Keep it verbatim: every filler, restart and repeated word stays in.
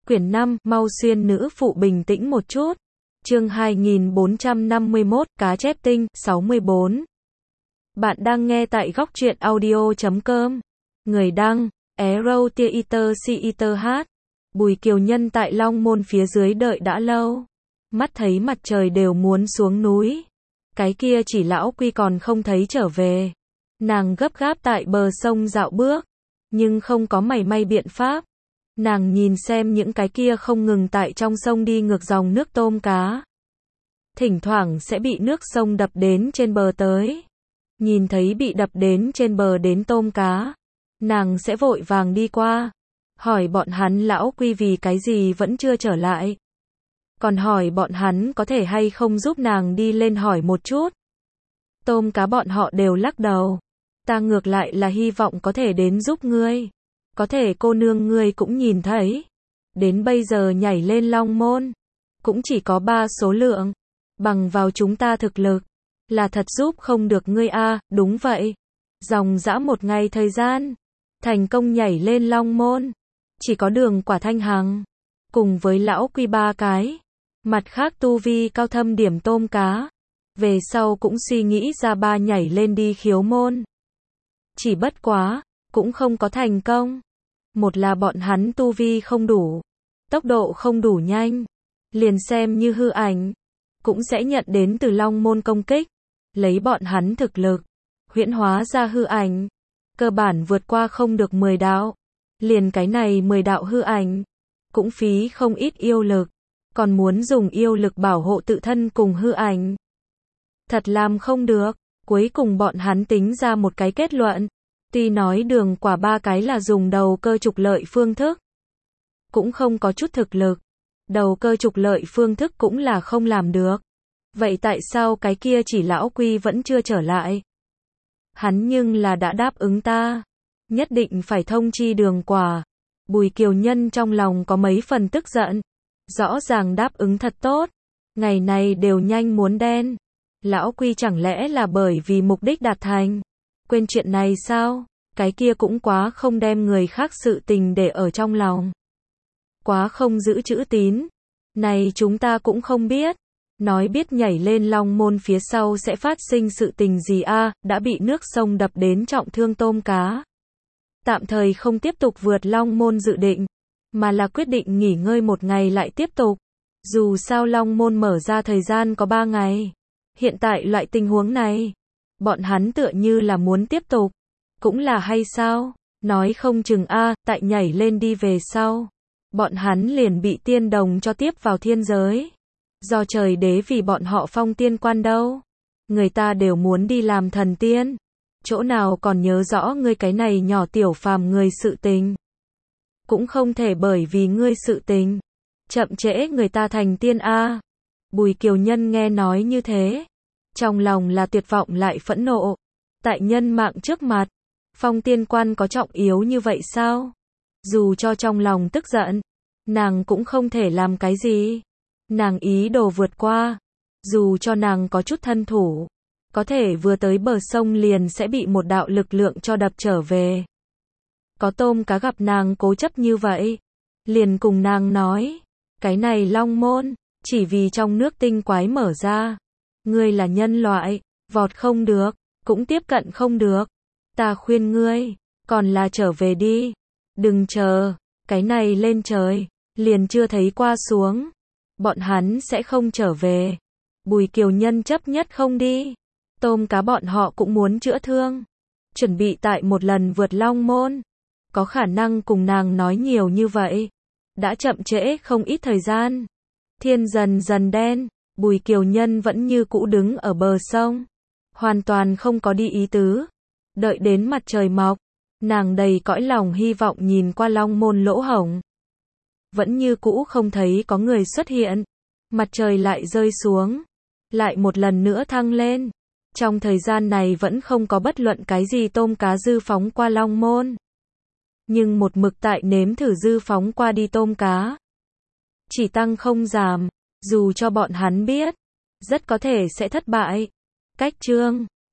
Quyển năm, mau xuyên nữ phụ bình tĩnh một chút. Chương hai nghìn bốn trăm năm mươi mốt, Cá chép tinh, sáu mươi bốn. Bạn đang nghe tại góc truyện audio chấm com. Người đăng, Arrow Theater Theater hát. Bùi Kiều Nhân tại Long Môn phía dưới đợi đã lâu. Mắt thấy mặt trời đều muốn xuống núi. Cái kia chỉ lão Quy còn không thấy trở về. Nàng gấp gáp tại bờ sông dạo bước. Nhưng không có mảy may biện pháp. Nàng nhìn xem những cái kia không ngừng tại trong sông đi ngược dòng nước tôm cá. Thỉnh thoảng sẽ bị nước sông đập đến trên bờ tới. Nhìn thấy bị đập đến trên bờ đến tôm cá. Nàng sẽ vội vàng đi qua. Hỏi bọn hắn lão Quy vì cái gì vẫn chưa trở lại. Còn hỏi bọn hắn có thể hay không giúp nàng đi lên hỏi một chút. Tôm cá bọn họ đều lắc đầu. Ta ngược lại là hy vọng có thể đến giúp ngươi. Có thể cô nương ngươi cũng nhìn thấy. Đến bây giờ nhảy lên Long Môn. Cũng chỉ có ba số lượng. Bằng vào chúng ta thực lực. Là thật giúp không được ngươi a. À, đúng vậy. Dòng dã một ngày thời gian. Thành công nhảy lên Long Môn. Chỉ có Đường Quả Thanh Hằng. Cùng với lão Quy ba cái. Mặt khác tu vi cao thâm điểm tôm cá. Về sau cũng suy nghĩ ra ba nhảy lên đi khiếu môn. Chỉ bất quá. Cũng không có thành công. Một là bọn hắn tu vi không đủ. Tốc độ không đủ nhanh. Liền xem như hư ảnh. Cũng sẽ nhận đến từ Long Môn công kích. Lấy bọn hắn thực lực. Huyễn hóa ra hư ảnh. Cơ bản vượt qua không được mười đạo. Liền cái này mười đạo hư ảnh. Cũng phí không ít yêu lực. Còn muốn dùng yêu lực bảo hộ tự thân cùng hư ảnh. Thật làm không được. Cuối cùng bọn hắn tính ra một cái kết luận. Tuy nói Đường Quả ba cái là dùng đầu cơ trục lợi phương thức. Cũng không có chút thực lực. Đầu cơ trục lợi phương thức cũng là không làm được. Vậy tại sao cái kia chỉ lão Quy vẫn chưa trở lại? Hắn nhưng là đã đáp ứng ta. Nhất định phải thông chi Đường Quả. Bùi Kiều Nhân trong lòng có mấy phần tức giận. Rõ ràng đáp ứng thật tốt. Ngày này đều nhanh muốn đen. Lão Quy chẳng lẽ là bởi vì mục đích đạt thành. Quên chuyện này sao? Cái kia cũng quá không đem người khác sự tình để ở trong lòng. Quá không giữ chữ tín. Này chúng ta cũng không biết. Nói biết nhảy lên Long Môn phía sau sẽ phát sinh sự tình gì a? À, đã bị nước sông đập đến trọng thương tôm cá. Tạm thời không tiếp tục vượt Long Môn dự định. Mà là quyết định nghỉ ngơi một ngày lại tiếp tục. Dù sao Long Môn mở ra thời gian có ba ngày. Hiện tại loại tình huống này. Bọn hắn tựa như là muốn tiếp tục. Cũng là hay sao? Nói không chừng a, à, tại nhảy lên đi về sau. Bọn hắn liền bị tiên đồng cho tiếp vào thiên giới. Do trời đế vì bọn họ phong tiên quan đâu. Người ta đều muốn đi làm thần tiên. Chỗ nào còn nhớ rõ ngươi cái này nhỏ tiểu phàm người sự tình. Cũng không thể bởi vì ngươi sự tình. Chậm trễ người ta thành tiên a. À. Bùi Kiều Nhân nghe nói như thế. Trong lòng là tuyệt vọng lại phẫn nộ. Tại nhân mạng trước mặt. Phong tiên quan có trọng yếu như vậy sao? Dù cho trong lòng tức giận. Nàng cũng không thể làm cái gì. Nàng ý đồ vượt qua. Dù cho nàng có chút thân thủ. Có thể vừa tới bờ sông liền sẽ bị một đạo lực lượng cho đập trở về. Có tôm cá gặp nàng cố chấp như vậy. Liền cùng nàng nói. Cái này Long Môn. Chỉ vì trong nước tinh quái mở ra. Ngươi là nhân loại. Vọt không được. Cũng tiếp cận không được. Ta khuyên ngươi. Còn là trở về đi. Đừng chờ. Cái này lên trời. Liền chưa thấy qua xuống. Bọn hắn sẽ không trở về. Bùi Kiều Nhân chấp nhất không đi. Tôm cá bọn họ cũng muốn chữa thương. Chuẩn bị tại một lần vượt Long Môn. Có khả năng cùng nàng nói nhiều như vậy. Đã chậm trễ không ít thời gian. Thiên dần dần đen. Bùi Kiều Nhân vẫn như cũ đứng ở bờ sông. Hoàn toàn không có đi ý tứ. Đợi đến mặt trời mọc. Nàng đầy cõi lòng hy vọng nhìn qua Long Môn lỗ hổng. Vẫn như cũ không thấy có người xuất hiện. Mặt trời lại rơi xuống. Lại một lần nữa thăng lên. Trong thời gian này vẫn không có bất luận cái gì tôm cá dư phóng qua Long Môn. Nhưng một mực tại nếm thử dư phóng qua đi tôm cá. Chỉ tăng không giảm. Dù cho bọn hắn biết. Rất có thể sẽ thất bại. Cách chương